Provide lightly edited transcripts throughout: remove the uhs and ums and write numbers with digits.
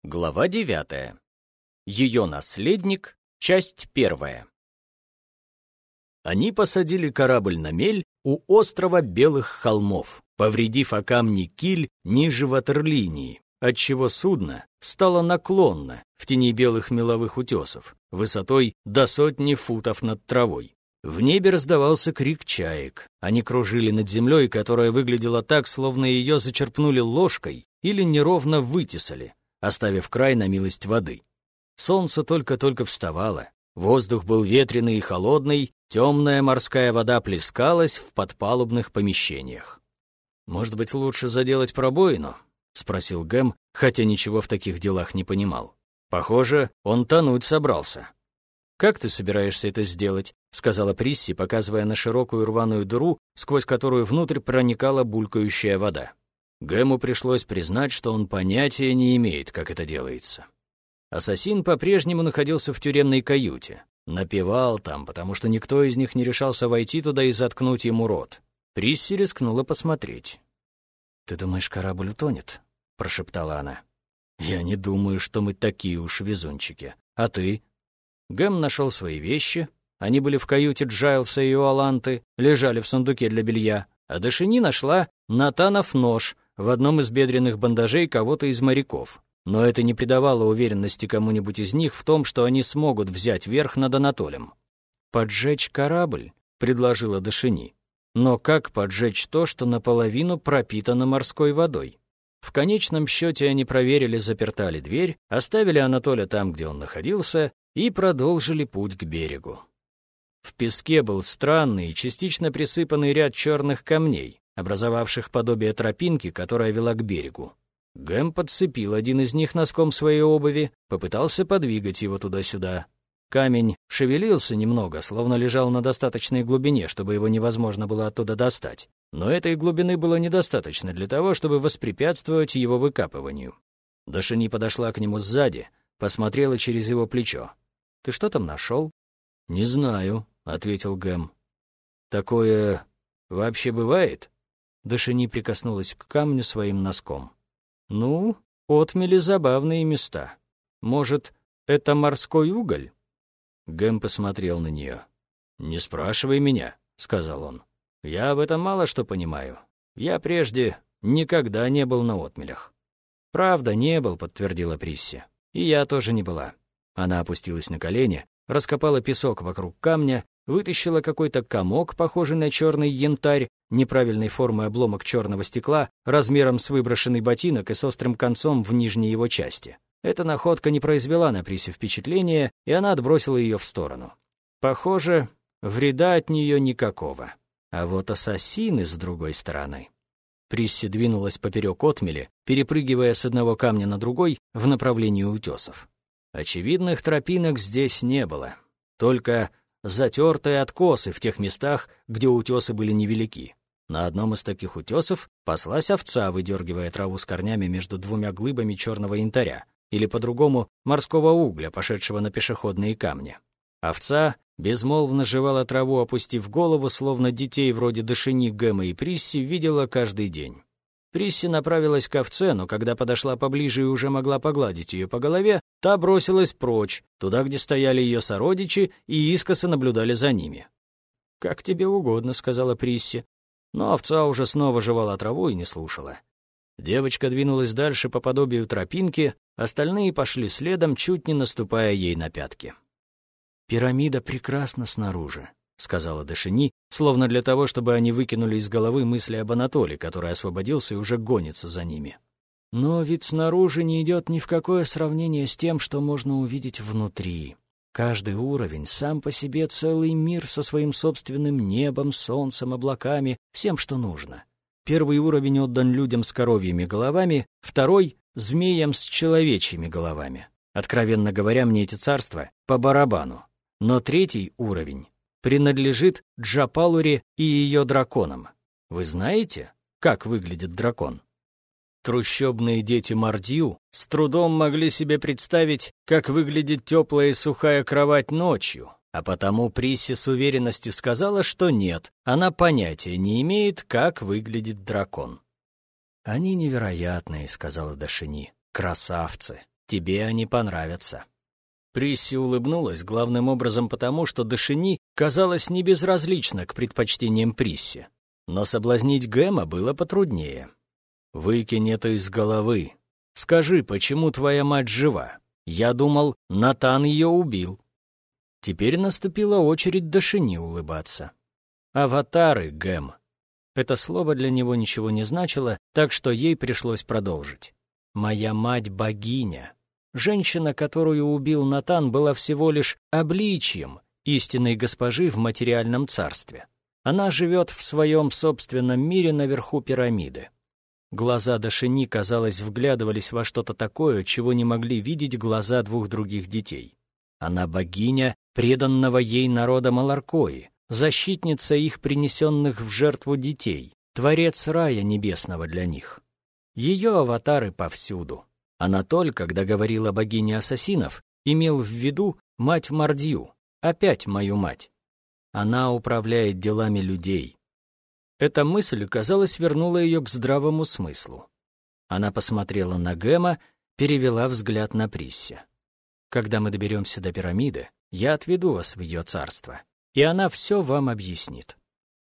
Глава 9. Ее наследник. Часть 1. Они посадили корабль на мель у острова Белых холмов, повредив о камни киль ниже ватерлинии, отчего судно стало наклонно в тени белых меловых утесов, высотой до 100 футов над травой. В небе раздавался крик чаек. Они кружили над землей, которая выглядела так, словно ее зачерпнули ложкой или неровно вытесали, оставив край на милость воды. Солнце только-только вставало, воздух был ветреный и холодный, темная морская вода плескалась в подпалубных помещениях. «Может быть, лучше заделать пробоину?» — спросил Гэм, хотя ничего в таких делах не понимал. Похоже, он тонуть собрался. «Как ты собираешься это сделать?» — сказала Присси, показывая на широкую рваную дыру, сквозь которую внутрь проникала булькающая вода. Гэму пришлось признать, что он понятия не имеет, как это делается. Ассасин по-прежнему находился в тюремной каюте. Напевал там, потому что никто из них не решался войти туда и заткнуть ему рот. Присси рискнула посмотреть. «Ты думаешь, корабль утонет?» — прошептала она. «Я не думаю, что мы такие уж везунчики. А ты?» Гэм нашел свои вещи. Они были в каюте Джайлса и Иоланты, лежали в сундуке для белья. А Дашини нашла Натанов нож в одном из бедренных бандажей кого-то из моряков. Но это не придавало уверенности кому-нибудь из них в том, что они смогут взять верх над Анатолием. «Поджечь корабль?» — предложила Дашини. «Но как поджечь то, что наполовину пропитано морской водой?» В конечном счете они проверили, заперта ли дверь, оставили Анатолия там, где он находился, и продолжили путь к берегу. В песке был странный и частично присыпанный ряд черных камней, образовавших подобие тропинки, которая вела к берегу. Гэм подцепил один из них носком своей обуви, попытался подвигать его туда-сюда. Камень шевелился немного, словно лежал на достаточной глубине, чтобы его невозможно было оттуда достать. Но этой глубины было недостаточно для того, чтобы воспрепятствовать его выкапыванию. Дашини подошла к нему сзади, посмотрела через его плечо. «Ты что там нашел?» «Не знаю», — ответил Гэм. «Такое вообще бывает?» Дашини прикоснулась к камню своим носком. «Ну, отмели забавные места. Может, это морской уголь?» Гэм посмотрел на нее. «Не спрашивай меня», — сказал он. «Я в этом мало что понимаю. Я прежде никогда не был на отмелях». «Правда, не был», — подтвердила Присси. «И я тоже не была». Она опустилась на колени, раскопала песок вокруг камня, вытащила какой-то комок, похожий на черный янтарь, неправильной формы обломок черного стекла, размером с выброшенный ботинок и с острым концом в нижней его части. Эта находка не произвела на Присси впечатления, и она отбросила ее в сторону. Похоже, вреда от нее никакого. А вот ассасины с другой стороны. Присси двинулась поперек отмели, перепрыгивая с одного камня на другой в направлении утесов. Очевидных тропинок здесь не было, только затертые откосы в тех местах, где утесы были невелики. На одном из таких утесов паслась овца, выдергивая траву с корнями между двумя глыбами черного янтаря, или по-другому морского угля, пошедшего на пешеходные камни. Овца безмолвно жевала траву, опустив голову, словно детей вроде Дашини, Гэма и Присси видела каждый день. Присси направилась к овце, но когда подошла поближе и уже могла погладить ее по голове, та бросилась прочь, туда, где стояли ее сородичи, и искоса наблюдали за ними. «Как тебе угодно», — сказала Присси. Но овца уже снова жевала траву и не слушала. Девочка двинулась дальше по подобию тропинки, остальные пошли следом, чуть не наступая ей на пятки. «Пирамида прекрасна снаружи», — сказала Дашини, словно для того, чтобы они выкинули из головы мысли об Анатолии, который освободился и уже гонится за ними. «Но ведь снаружи не идет ни в какое сравнение с тем, что можно увидеть внутри. Каждый уровень сам по себе целый мир со своим собственным небом, солнцем, облаками, всем, что нужно. Первый уровень отдан людям с коровьими головами, второй — змеям с человечьими головами. Откровенно говоря, мне эти царства по барабану. Но третий уровень принадлежит Джапалуре и ее драконам. Вы знаете, как выглядит дракон?» Трущобные дети Мардью с трудом могли себе представить, как выглядит теплая и сухая кровать ночью, а потому Присси с уверенностью сказала, что нет, она понятия не имеет, как выглядит дракон. «Они невероятные», — сказала Дашини, — «красавцы. тебе они понравятся». Присси улыбнулась главным образом потому, что Дашини казалась не безразлична к предпочтениям Присси. Но соблазнить Гэма было потруднее. «Выкинь это из головы. Скажи, почему твоя мать жива? Я думал, Натан ее убил». Теперь наступила очередь Дашини улыбаться. «Аватары, Гэм». Это слово для него ничего не значило, так что ей пришлось продолжить. «Моя мать — богиня. Женщина, которую убил Натан, была всего лишь обличьем истинной госпожи в материальном царстве. Она живет в своем собственном мире наверху пирамиды». Глаза Дашини, казалось, вглядывались во что-то такое, чего не могли видеть глаза двух других детей. Она богиня преданного ей народа Маларкои, защитница их принесенных в жертву детей, творец рая небесного для них. Ее аватары повсюду. Анатоль, когда говорил о богине ассасинов, имел в виду мать Мардью, опять мою мать. Она управляет делами людей. Эта мысль, казалось, вернула ее к здравому смыслу. Она посмотрела на Гэма, перевела взгляд на Присси. «Когда мы доберемся до пирамиды, я отведу вас в ее царство, и она все вам объяснит».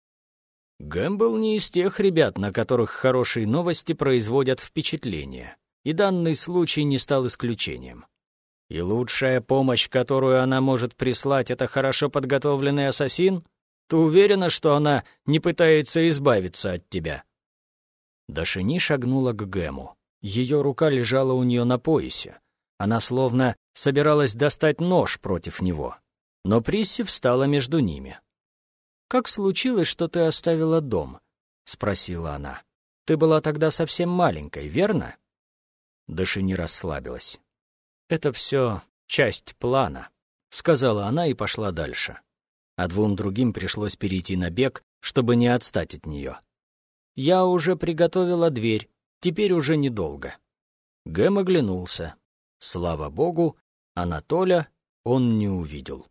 Гэм был не из тех ребят, на которых хорошие новости производят впечатление, и данный случай не стал исключением. «И лучшая помощь, которую она может прислать, это хорошо подготовленный ассасин? Ты уверена, что она не пытается избавиться от тебя?» Дашини шагнула к Гэму. Ее рука лежала у нее на поясе. Она словно собиралась достать нож против него. Но Присси встала между ними. «Как случилось, что ты оставила дом?» — спросила она. «Ты была тогда совсем маленькой, верно?» Дашини расслабилась. «Это все часть плана», — сказала она и пошла дальше. А двум другим пришлось перейти на бег, чтобы не отстать от нее. «Я уже приготовила дверь, теперь уже недолго». Гэм оглянулся. Слава богу, Анатоля он не увидел.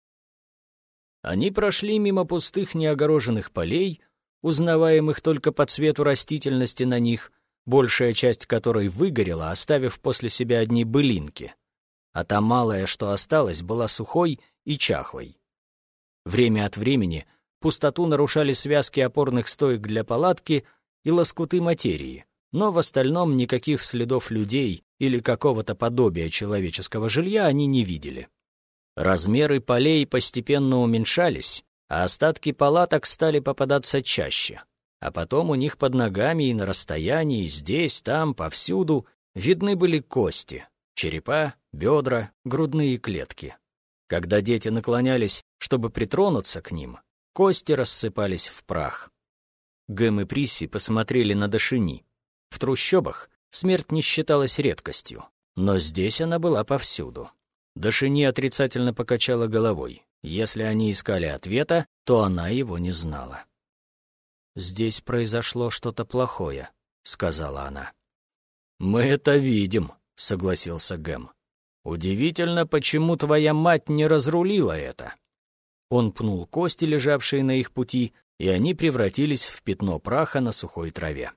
Они прошли мимо пустых неогороженных полей, узнаваемых только по цвету растительности на них, большая часть которой выгорела, оставив после себя одни былинки, а та малая, что осталась, была сухой и чахлой. Время от времени пустоту нарушали связки опорных стоек для палатки и лоскуты материи, но в остальном никаких следов людей или какого-то подобия человеческого жилья они не видели. Размеры полей постепенно уменьшались, а остатки палаток стали попадаться чаще. А потом у них под ногами и на расстоянии, здесь, там, повсюду, видны были кости, черепа, бедра, грудные клетки. Когда дети наклонялись, чтобы притронуться к ним, кости рассыпались в прах. Гэм и Присси посмотрели на Дашини. В трущобах смерть не считалась редкостью, но здесь она была повсюду. Дашини отрицательно покачала головой. Если они искали ответа, то она его не знала. «Здесь произошло что-то плохое», — сказала она. «Мы это видим», — согласился Гэм. «Удивительно, почему твоя мать не разрулила это». Он пнул кости, лежавшие на их пути, и они превратились в пятно праха на сухой траве.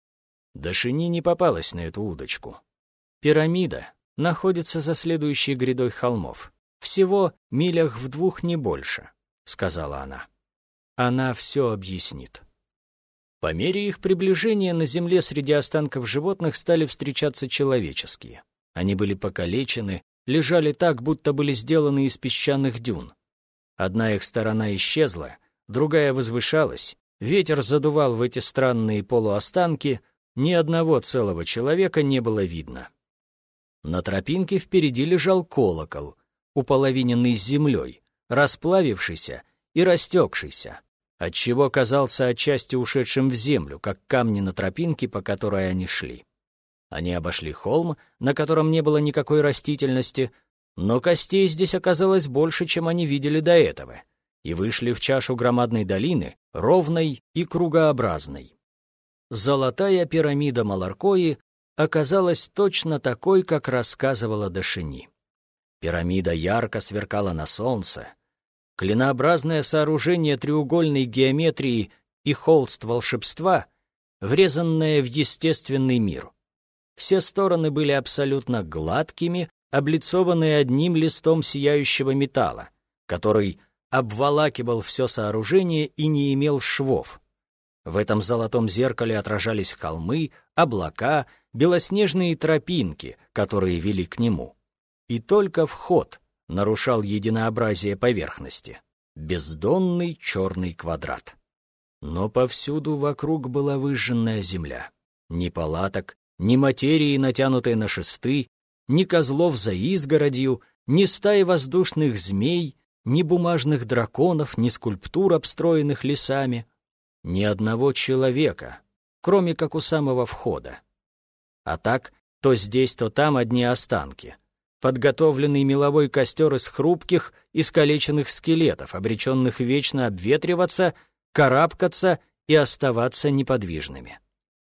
Дашини не попалась на эту удочку. Пирамида находится за следующей грядой холмов. Всего милях в 2, не больше, — сказала она. Она все объяснит. По мере их приближения на земле среди останков животных стали встречаться человеческие. Они были покалечены, лежали так, будто были сделаны из песчаных дюн. Одна их сторона исчезла, другая возвышалась, ветер задувал в эти странные полуостанки, ни одного целого человека не было видно. На тропинке впереди лежал колокол, уполовиненный с землей, расплавившийся и растекшийся, отчего казался отчасти ушедшим в землю, как камни на тропинке, по которой они шли. Они обошли холм, на котором не было никакой растительности, но костей здесь оказалось больше, чем они видели до этого, и вышли в чашу громадной долины, ровной и кругообразной. Золотая пирамида Маларкои оказалась точно такой, как рассказывала Дашини. Пирамида ярко сверкала на солнце. Клинообразное сооружение треугольной геометрии и холст волшебства, врезанное в естественный мир. Все стороны были абсолютно гладкими, облицованные одним листом сияющего металла, который обволакивал все сооружение и не имел швов. В этом золотом зеркале отражались холмы, облака, белоснежные тропинки, которые вели к нему. И только вход нарушал единообразие поверхности — бездонный черный квадрат. Но повсюду вокруг была выжженная земля. Ни палаток, ни материи, натянутой на шесты, ни козлов за изгородью, ни стаи воздушных змей, ни бумажных драконов, ни скульптур, обстроенных лесами, ни одного человека, кроме как у самого входа. А так, то здесь, то там одни останки. Подготовленный меловой костер из хрупких, искалеченных скелетов, обреченных вечно обветриваться, карабкаться и оставаться неподвижными.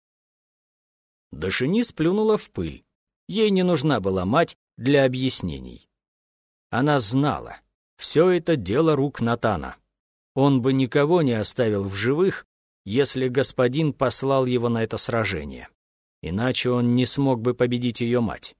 Дашини сплюнула в пыль. Ей не нужна была мать для объяснений. Она знала, все это дело рук Натана. Он бы никого не оставил в живых, если господин послал его на это сражение. Иначе он не смог бы победить ее мать.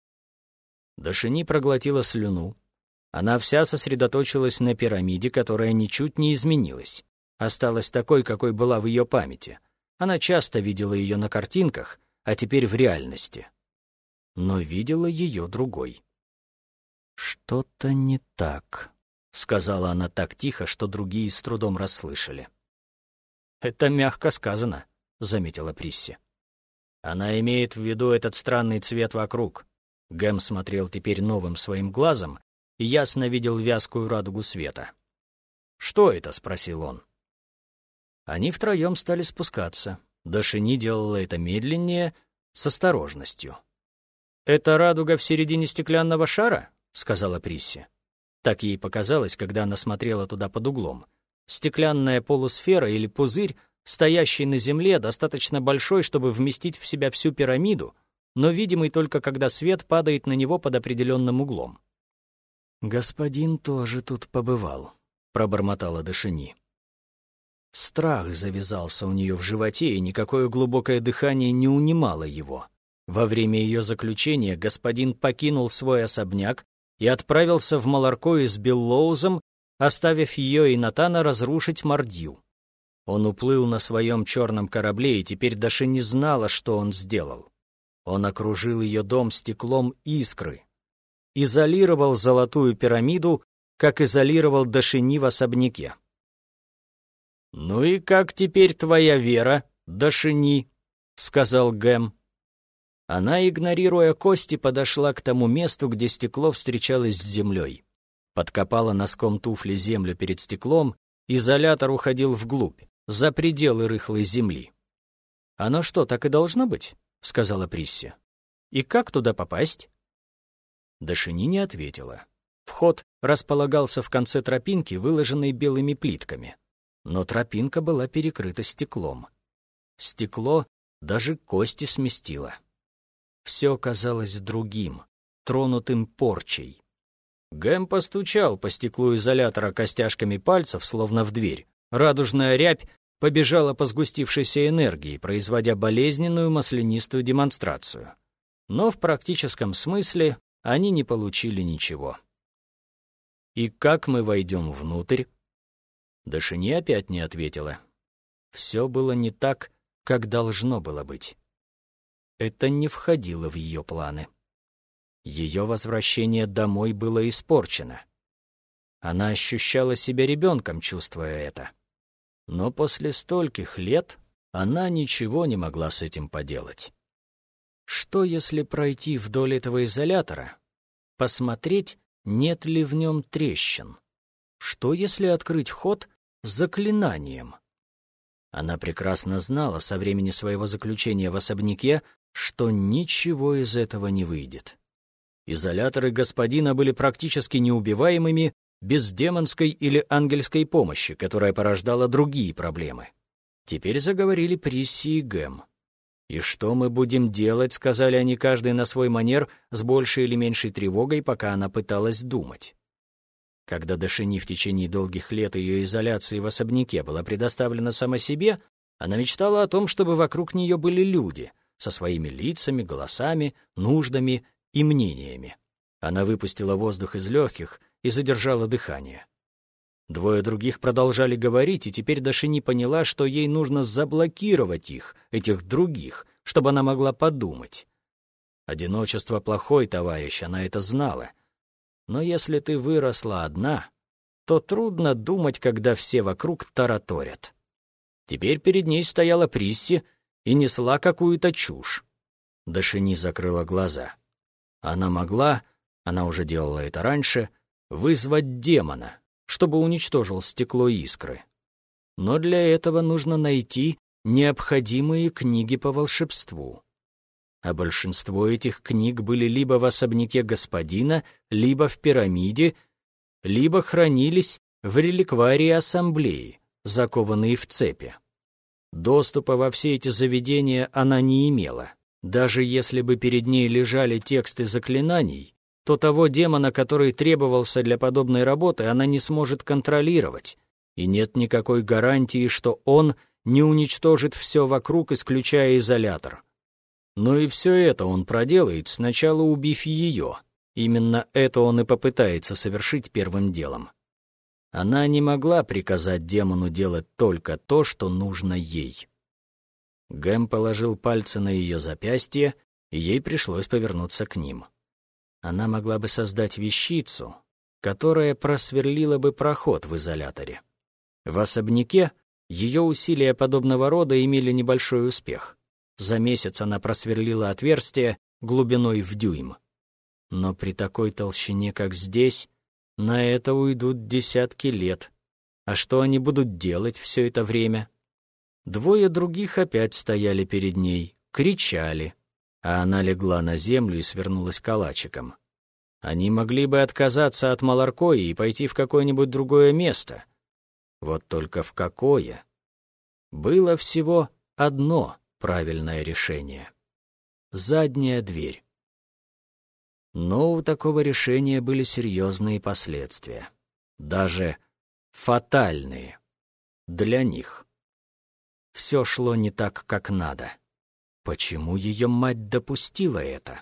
Дашини проглотила слюну. Она вся сосредоточилась на пирамиде, которая ничуть не изменилась. Осталась такой, какой была в ее памяти. Она часто видела ее на картинках, а теперь в реальности. Но видела ее другой. «Что-то не так», — сказала она так тихо, что другие с трудом расслышали. «Это мягко сказано», — заметила Присси. «Она имеет в виду этот странный цвет вокруг». Гэм смотрел теперь новым своим глазом и ясно видел вязкую радугу света. «Что это?» — спросил он. Они втроем стали спускаться. Дашини делала это медленнее, с осторожностью. «Это радуга в середине стеклянного шара?» — сказала Присси. Так ей показалось, когда она смотрела туда под углом. Стеклянная полусфера или пузырь, стоящий на земле, достаточно большой, чтобы вместить в себя всю пирамиду, но видимый только когда свет падает на него под определенным углом. «Господин тоже тут побывал», — пробормотала Дашини. Страх завязался у нее в животе, и никакое глубокое дыхание не унимало его. Во время ее заключения господин покинул свой особняк и отправился в Маларкою с Беллоузом, оставив ее и Натана разрушить Мордью. Он уплыл на своем черном корабле, и теперь Даши не знала, что он сделал. Он окружил ее дом стеклом искры, изолировал золотую пирамиду, как изолировал Дашини в особняке. «Ну и как теперь твоя вера, Дашини?» — сказал Гэм. Она, игнорируя кости, подошла к тому месту, где стекло встречалось с землей. Подкопала носком туфли землю перед стеклом, изолятор уходил вглубь, за пределы рыхлой земли. «Оно что, так и должно быть?» — сказала Присси. «И как туда попасть?» Дашини не ответила. Вход располагался в конце тропинки, выложенной белыми плитками. Но тропинка была перекрыта стеклом. Стекло даже кости сместило. Все казалось другим, тронутым порчей. Гэм постучал по стеклу изолятора костяшками пальцев, словно в дверь. Радужная рябь побежала по сгустившейся энергии, производя болезненную маслянистую демонстрацию. Но в практическом смысле они не получили ничего. «И как мы войдем внутрь?» Дашини опять не ответила. Все было не так, как должно было быть. Это не входило в ее планы. Ее возвращение домой было испорчено. Она ощущала себя ребенком, чувствуя это. Но после стольких лет она ничего не могла с этим поделать. Что, если пройти вдоль этого изолятора, посмотреть, нет ли в нем трещин? Что, если открыть ход заклинанием? Она прекрасно знала со времени своего заключения в особняке, что ничего из этого не выйдет. Изоляторы господина были практически неубиваемыми без демонской или ангельской помощи, которая порождала другие проблемы. Теперь заговорили Присси и Гэм. «И что мы будем делать?» — сказали они каждый на свой манер, с большей или меньшей тревогой, пока она пыталась думать. Когда Дашини в течение долгих лет ее изоляции в особняке была предоставлена сама себе, она мечтала о том, чтобы вокруг нее были люди, со своими лицами, голосами, нуждами и мнениями. Она выпустила воздух из легких и задержала дыхание. Двое других продолжали говорить, и теперь Дашини поняла, что ей нужно заблокировать их, этих других, чтобы она могла подумать. Одиночество — плохой товарищ, она это знала. Но если ты выросла одна, то трудно думать, когда все вокруг тараторят. Теперь перед ней стояла Присси и несла какую-то чушь. Дашини закрыла глаза. Она могла, она уже делала это раньше, вызвать демона, чтобы уничтожил стекло искры. Но для этого нужно найти необходимые книги по волшебству. А большинство этих книг были либо в особняке господина, либо в пирамиде, либо хранились в реликварии ассамблеи, закованные в цепи. Доступа во все эти заведения она не имела. Даже если бы перед ней лежали тексты заклинаний, то того демона, который требовался для подобной работы, она не сможет контролировать, и нет никакой гарантии, что он не уничтожит все вокруг, исключая изолятор. Но и все это он проделает, сначала убив ее. Именно это он и попытается совершить первым делом. Она не могла приказать демону делать только то, что нужно ей. Гэм положил пальцы на ее запястье, и ей пришлось повернуться к ним. Она могла бы создать вещицу, которая просверлила бы проход в изоляторе. В особняке ее усилия подобного рода имели небольшой успех. За месяц она просверлила отверстие глубиной в дюйм. Но при такой толщине, как здесь, на это уйдут десятки лет. А что они будут делать все это время? Двое других опять стояли перед ней, кричали, а она легла на землю и свернулась калачиком. Они могли бы отказаться от Маларкои и пойти в какое-нибудь другое место. Вот только в какое? Было всего одно правильное решение. Задняя дверь. Но у такого решения были серьезные последствия. Даже фатальные. Для них. Все шло не так, как надо. Почему ее мать допустила это?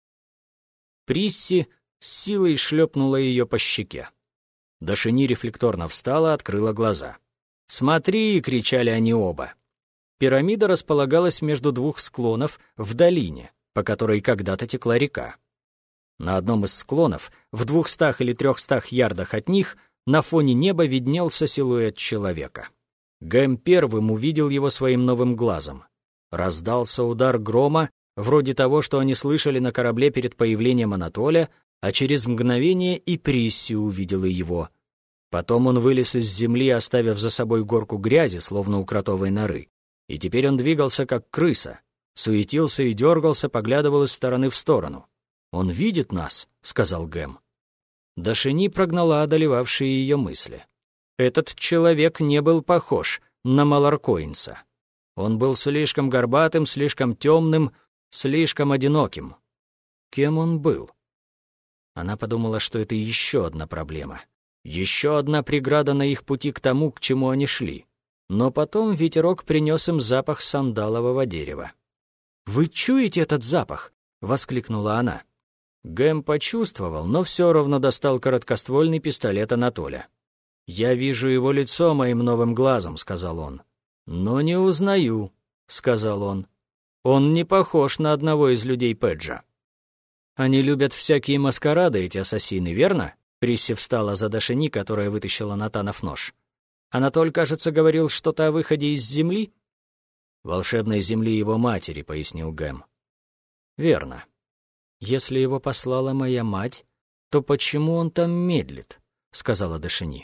Присси с силой шлепнула ее по щеке. Дашини рефлекторно встала, открыла глаза. «Смотри!» — кричали они оба. Пирамида располагалась между двух склонов в долине, по которой когда-то текла река. На одном из склонов, в 200 или 300 ярдах от них, на фоне неба виднелся силуэт человека. Гэм первым увидел его своим новым глазом. Раздался удар грома, вроде того, что они слышали на корабле перед появлением Анатоля, а через мгновение и Присси увидела его. Потом он вылез из земли, оставив за собой горку грязи, словно у кротовой норы. И теперь он двигался, как крыса, суетился и дергался, поглядывал из стороны в сторону. «Он видит нас», — сказал Гэм. Дашини прогнала одолевавшие ее мысли. Этот человек не был похож на Маларкоинса. Он был слишком горбатым, слишком темным, слишком одиноким. Кем он был? Она подумала, что это еще одна проблема. Еще одна преграда на их пути к тому, к чему они шли. Но потом ветерок принес им запах сандалового дерева. «Вы чуете этот запах?» — воскликнула она. Гэм почувствовал, но все равно достал короткоствольный пистолет Анатоля. «Я вижу его лицо моим новым глазом», — сказал он. «Но не узнаю», — сказал он. «Он не похож на одного из людей Педжа». «Они любят всякие маскарады, эти ассасины, верно?» Присси встала за Дашини, которая вытащила Натанов нож. «Анатоль, кажется, говорил что-то о выходе из земли?» «Волшебной земли его матери», — пояснил Гэм. «Верно. Если его послала моя мать, то почему он там медлит?» — сказала Дашини.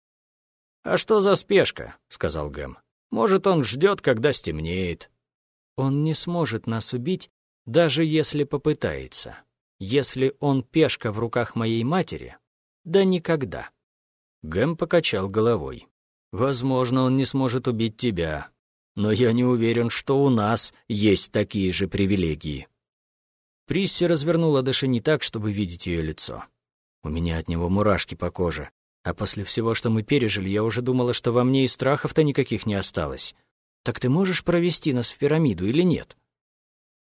«А что за спешка?» — сказал Гэм. «Может, он ждет, когда стемнеет». «Он не сможет нас убить, даже если попытается. Если он пешка в руках моей матери, да никогда». Гэм покачал головой. «Возможно, он не сможет убить тебя, но я не уверен, что у нас есть такие же привилегии». Присси развернула Дашини так, чтобы видеть ее лицо. «У меня от него мурашки по коже. А после всего, что мы пережили, я уже думала, что во мне и страхов-то никаких не осталось. Так ты можешь провести нас в пирамиду или нет?»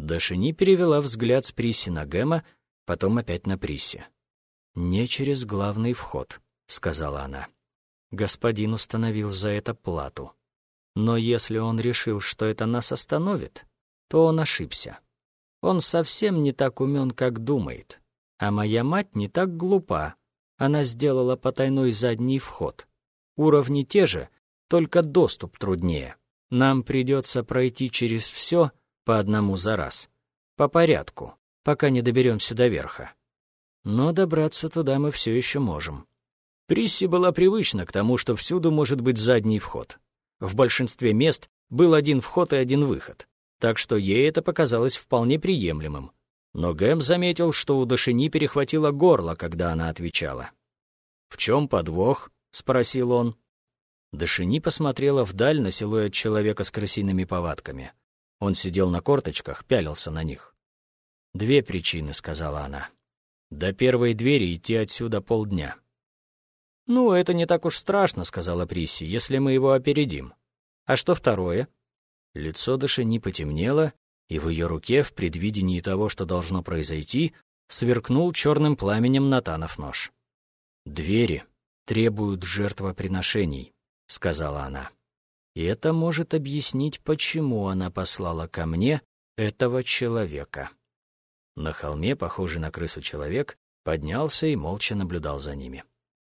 Дашини перевела взгляд с Присси на Гэма, потом опять на Присси. «Не через главный вход», — сказала она. «Господин установил за это плату. Но если он решил, что это нас остановит, то он ошибся. Он совсем не так умен, как думает. А моя мать не так глупа. Она сделала потайной задний вход. Уровни те же, только доступ труднее. Нам придется пройти через все по одному за раз, по порядку, пока не доберемся до верха. Но добраться туда мы все еще можем». Присси была привычна к тому, что всюду может быть задний вход. В большинстве мест был один вход и один выход, так что ей это показалось вполне приемлемым. Но Гэм заметил, что у Дашини перехватило горло, когда она отвечала. «В чем подвох?» — спросил он. Дашини посмотрела вдаль на силуэт человека с крысиными повадками. Он сидел на корточках, пялился на них. «Две причины», — сказала она. «До первой двери идти отсюда полдня». «Ну, это не так уж страшно», — сказала Присси, — «если мы его опередим. А что второе?» Лицо Дашини потемнело, и в ее руке, в предвидении того, что должно произойти, сверкнул черным пламенем Натанов нож. «Двери требуют жертвоприношений», — сказала она. «И это может объяснить, почему она послала ко мне этого человека». На холме, похожий на крысу человек, поднялся и молча наблюдал за ними.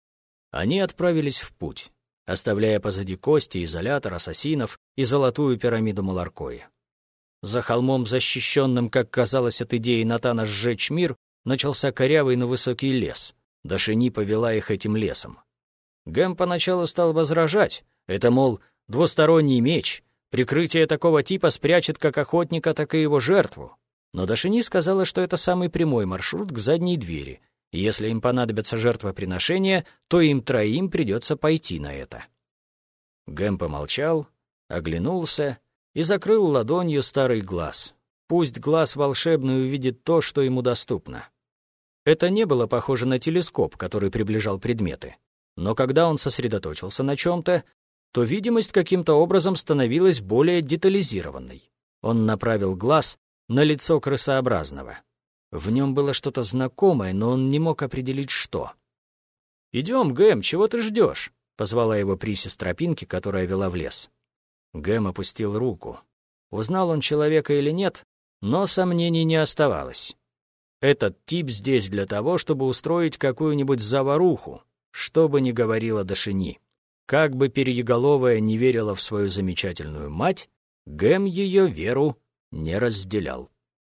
Они отправились в путь, оставляя позади кости, изолятор, ассасинов и золотую пирамиду Маларкои. За холмом, защищенным, как казалось от идеи Натана сжечь мир, начался корявый, но высокий лес. Дашини повела их этим лесом. Гэм поначалу стал возражать. Это, мол, двусторонний меч. Прикрытие такого типа спрячет как охотника, так и его жертву. Но Дашини сказала, что это самый прямой маршрут к задней двери, и если им понадобятся жертвоприношения, то им троим придется пойти на это. Гэм помолчал, оглянулся и закрыл ладонью старый глаз. Пусть глаз волшебный увидит то, что ему доступно. Это не было похоже на телескоп, который приближал предметы. Но когда он сосредоточился на чем-то, то видимость каким-то образом становилась более детализированной. Он направил глаз на лицо крысообразного. В нем было что-то знакомое, но он не мог определить, что. «Идем, Гэм, чего ты ждешь?» — позвала его Присси с тропинки, которая вела в лес. Гэм опустил руку. Узнал он человека или нет, но сомнений не оставалось. Этот тип здесь для того, чтобы устроить какую-нибудь заваруху, что бы ни говорила Дашини. Как бы Перьеголовая не верила в свою замечательную мать, Гэм ее веру не разделял.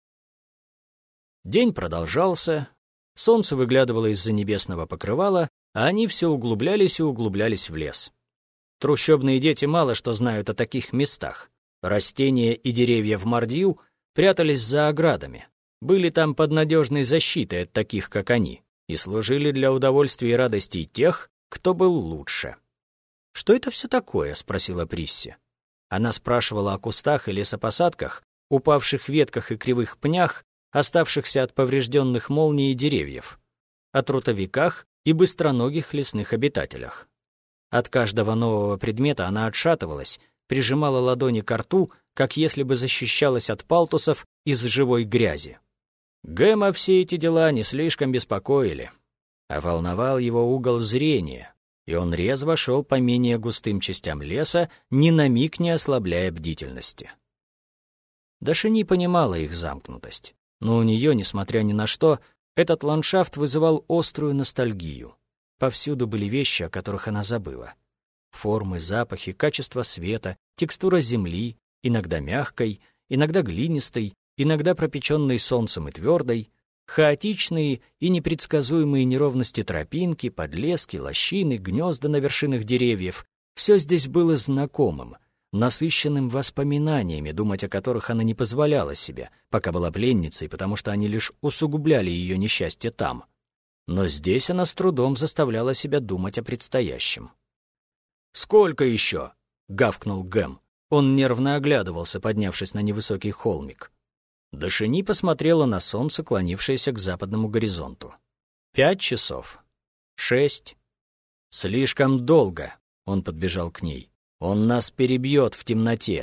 День продолжался, солнце выглядывало из-за небесного покрывала, а они все углублялись и углублялись в лес. Трущобные дети мало что знают о таких местах. Растения и деревья в Мардью прятались за оградами, были там под надежной защитой от таких, как они, и служили для удовольствия и радостей тех, кто был лучше. «Что это все такое?» — спросила Присси. Она спрашивала о кустах и лесопосадках, упавших ветках и кривых пнях, оставшихся от поврежденных молний деревьев, о трутовиках и быстроногих лесных обитателях. От каждого нового предмета она отшатывалась, прижимала ладони к рту, как если бы защищалась от палтусов из живой грязи. Гэма все эти дела не слишком беспокоили, а волновал его угол зрения, и он резво шел по менее густым частям леса, ни на миг не ослабляя бдительности. Дашини понимала их замкнутость, но у нее, несмотря ни на что, этот ландшафт вызывал острую ностальгию. Повсюду были вещи, о которых она забыла. Формы, запахи, качество света, текстура земли, иногда мягкой, иногда глинистой, иногда пропеченной солнцем и твердой, хаотичные и непредсказуемые неровности тропинки, подлески, лощины, гнезда на вершинах деревьев — все здесь было знакомым, насыщенным воспоминаниями, думать о которых она не позволяла себе, пока была пленницей, потому что они лишь усугубляли ее несчастье там. Но здесь она с трудом заставляла себя думать о предстоящем. «Сколько еще?» — гавкнул Гэм. Он нервно оглядывался, поднявшись на невысокий холмик. Дашини посмотрела на солнце, клонившееся к западному горизонту. 5 часов. 6. Слишком долго. Он подбежал к ней. Он нас перебьет в темноте.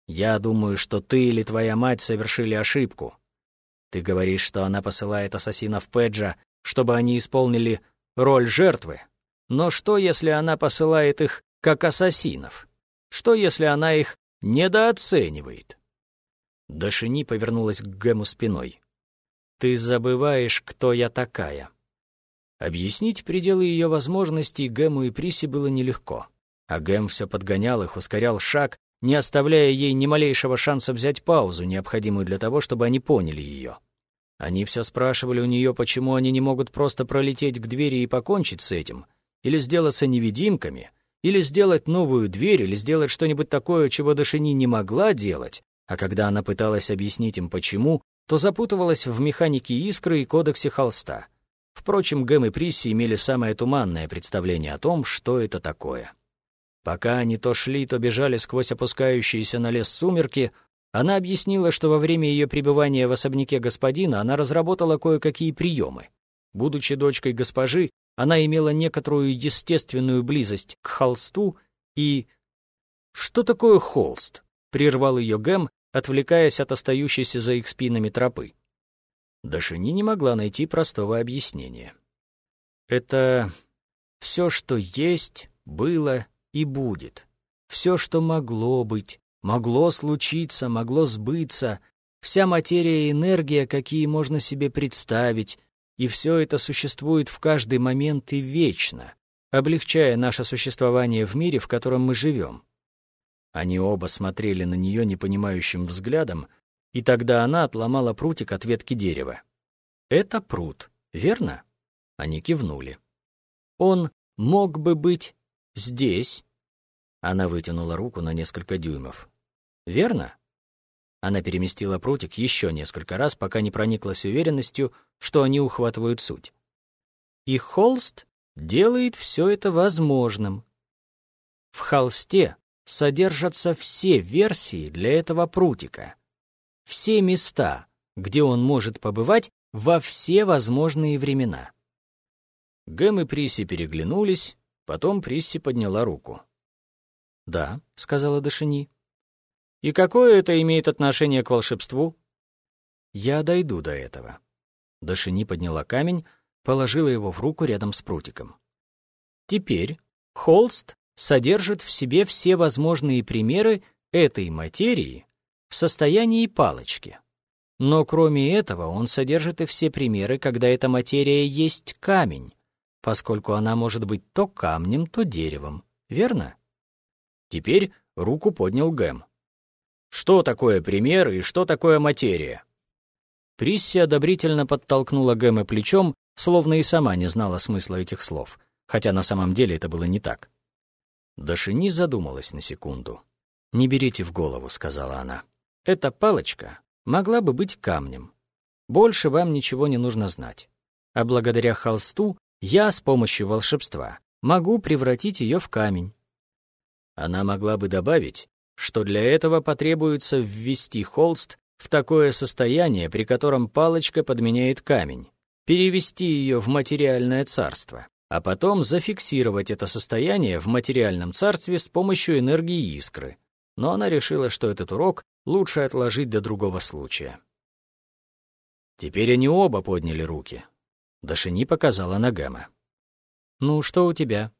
Я думаю, что ты или твоя мать совершили ошибку. Ты говоришь, что она посылает ассасинов Педжа, чтобы они исполнили роль жертвы. Но что, если она посылает их как ассасинов? Что, если она их недооценивает?» Дашини повернулась к Гэму спиной. «Ты забываешь, кто я такая». Объяснить пределы ее возможностей Гэму и Присси было нелегко. А Гэм все подгонял их, ускорял шаг, не оставляя ей ни малейшего шанса взять паузу, необходимую для того, чтобы они поняли ее. Они все спрашивали у нее, почему они не могут просто пролететь к двери и покончить с этим, или сделаться невидимками, или сделать новую дверь, или сделать что-нибудь такое, чего Дашини не могла делать, а когда она пыталась объяснить им почему, то запутывалась в механике искры и кодексе холста. Впрочем, Гэм и Присси имели самое туманное представление о том, что это такое. Пока они то шли, то бежали сквозь опускающиеся на лес сумерки, она объяснила, что во время ее пребывания в особняке господина она разработала кое-какие приемы. Будучи дочкой госпожи, она имела некоторую естественную близость к холсту и... «Что такое холст?» — прервал ее Гэм, отвлекаясь от остающейся за их спинами тропы. Дашини не могла найти простого объяснения. «Это все, что есть, было и будет. Все, что могло быть, могло случиться, могло сбыться, вся материя и энергия, какие можно себе представить, и все это существует в каждый момент и вечно, облегчая наше существование в мире, в котором мы живем». Они оба смотрели на нее непонимающим взглядом, и тогда она отломала прутик от ветки дерева. «Это прут, верно?» Они кивнули. «Он мог бы быть здесь?» Она вытянула руку на несколько дюймов. «Верно?» Она переместила прутик еще несколько раз, пока не прониклась уверенностью, что они ухватывают суть. «И холст делает все это возможным. В холсте содержатся все версии для этого прутика, все места, где он может побывать во все возможные времена». Гэм и Присси переглянулись, потом Присси подняла руку. «Да», — сказала Дашини. «И какое это имеет отношение к волшебству?» «Я дойду до этого». Дашини подняла камень, положила его в руку рядом с прутиком. «Теперь холст содержит в себе все возможные примеры этой материи в состоянии палочки. Но кроме этого он содержит и все примеры, когда эта материя есть камень, поскольку она может быть то камнем, то деревом, верно?» Теперь руку поднял Гэм. «Что такое пример и что такое материя?» Присси одобрительно подтолкнула Гэма плечом, словно и сама не знала смысла этих слов, хотя на самом деле это было не так. Дашини задумалась на секунду. «Не берите в голову», — сказала она. «Эта палочка могла бы быть камнем. Больше вам ничего не нужно знать. А благодаря холсту я с помощью волшебства могу превратить ее в камень». Она могла бы добавить, что для этого потребуется ввести холст в такое состояние, при котором палочка подменяет камень, перевести ее в материальное царство, а потом зафиксировать это состояние в материальном царстве с помощью энергии искры. Но она решила, что этот урок лучше отложить до другого случая. Теперь они оба подняли руки. Дашини показала на Гэма. «Ну, что у тебя?»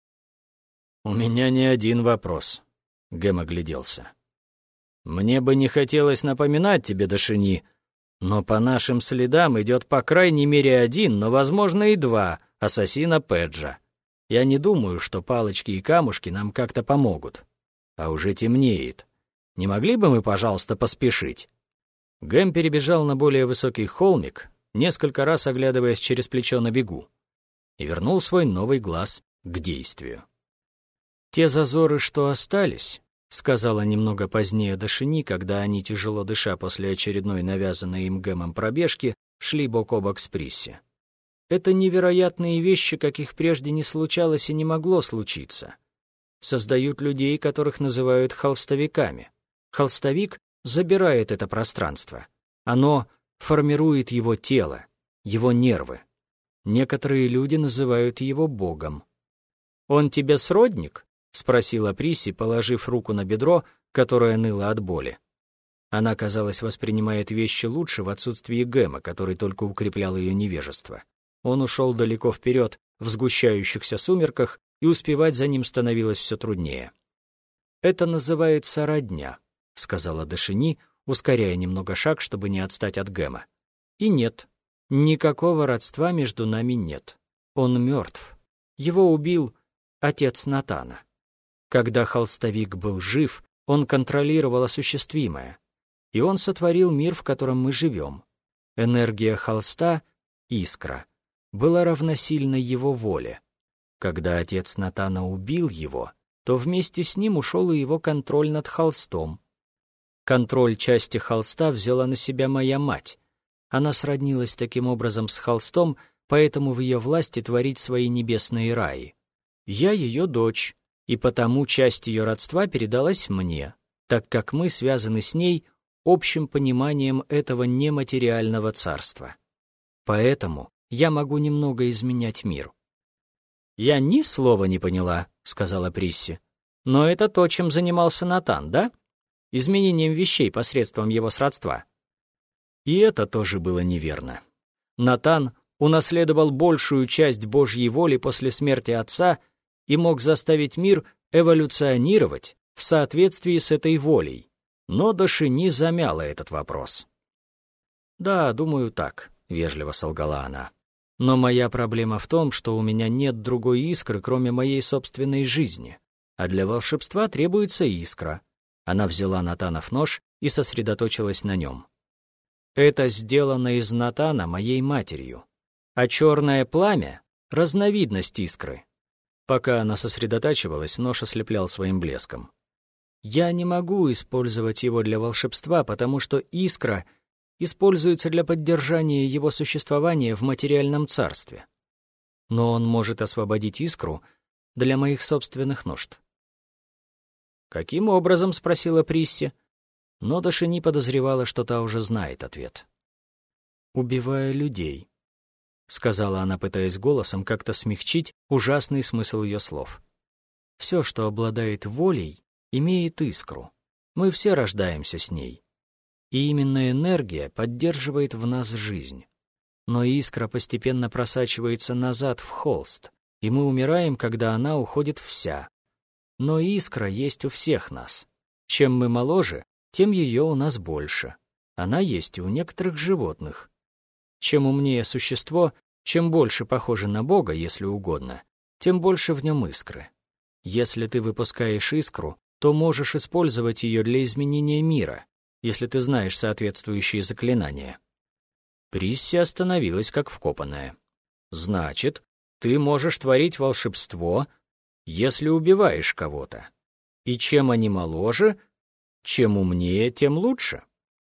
«У меня не один вопрос», — Гэм огляделся. «Мне бы не хотелось напоминать тебе, Дашини, но по нашим следам идет по крайней мере один, но, возможно, и два ассасина Педжа. Я не думаю, что палочки и камушки нам как-то помогут. А уже темнеет. Не могли бы мы, пожалуйста, поспешить?» Гэм перебежал на более высокий холмик, несколько раз оглядываясь через плечо на бегу, и вернул свой новый глаз к действию. «Те зазоры, что остались», — сказала немного позднее Дашини, когда они, тяжело дыша после очередной навязанной им Гэмом пробежки, шли бок о бок с Присси. «Это невероятные вещи, каких прежде не случалось и не могло случиться. Создают людей, которых называют холстовиками. Холстовик забирает это пространство. Оно формирует его тело, его нервы. Некоторые люди называют его Богом». «Он тебе сродник?» — спросила Присси, положив руку на бедро, которая ныла от боли. Она, казалось, воспринимает вещи лучше в отсутствии Гэма, который только укреплял ее невежество. Он ушел далеко вперед в сгущающихся сумерках, и успевать за ним становилось все труднее. «Это называется родня», — сказала Дашини, ускоряя немного шаг, чтобы не отстать от Гэма. «И нет, никакого родства между нами нет. Он мертв. Его убил отец Натана. Когда холстовик был жив, он контролировал осуществимое, и он сотворил мир, в котором мы живем. Энергия холста, искра, была равносильна его воле. Когда отец Натана убил его, то вместе с ним ушел и его контроль над холстом. Контроль части холста взяла на себя моя мать. Она сроднилась таким образом с холстом, поэтому в ее власти творить свои небесные раи. Я ее дочь, и потому часть ее родства передалась мне, так как мы связаны с ней общим пониманием этого нематериального царства. Поэтому я могу немного изменять мир». «Я ни слова не поняла», — сказала Присси. «Но это то, чем занимался Натан, да? Изменением вещей посредством его сродства». И это тоже было неверно. Натан унаследовал большую часть Божьей воли после смерти отца и мог заставить мир эволюционировать в соответствии с этой волей. Но Дашини замяла этот вопрос. «Да, думаю, так», — вежливо солгала она. «Но моя проблема в том, что у меня нет другой искры, кроме моей собственной жизни. А для волшебства требуется искра». Она взяла Натанов нож и сосредоточилась на нем. «Это сделано из Натана моей матерью. А черное пламя — разновидность искры». Пока она сосредотачивалась, нож ослеплял своим блеском. «Я не могу использовать его для волшебства, потому что искра используется для поддержания его существования в материальном царстве. Но он может освободить искру для моих собственных нужд». «Каким образом?» — спросила Присси. Но Дашини подозревала, что та уже знает ответ. «Убивая людей», — сказала она, пытаясь голосом как-то смягчить ужасный смысл ее слов. «Все, что обладает волей, имеет искру. Мы все рождаемся с ней. И именно энергия поддерживает в нас жизнь. Но искра постепенно просачивается назад в холст, и мы умираем, когда она уходит вся. Но искра есть у всех нас. Чем мы моложе, тем ее у нас больше. Она есть и у некоторых животных. Чем умнее существо, чем больше похоже на Бога, если угодно, тем больше в нем искры. Если ты выпускаешь искру, то можешь использовать ее для изменения мира, если ты знаешь соответствующие заклинания». Присси остановилась как вкопанная. «Значит, ты можешь творить волшебство, если убиваешь кого-то. И чем они моложе, чем умнее, тем лучше».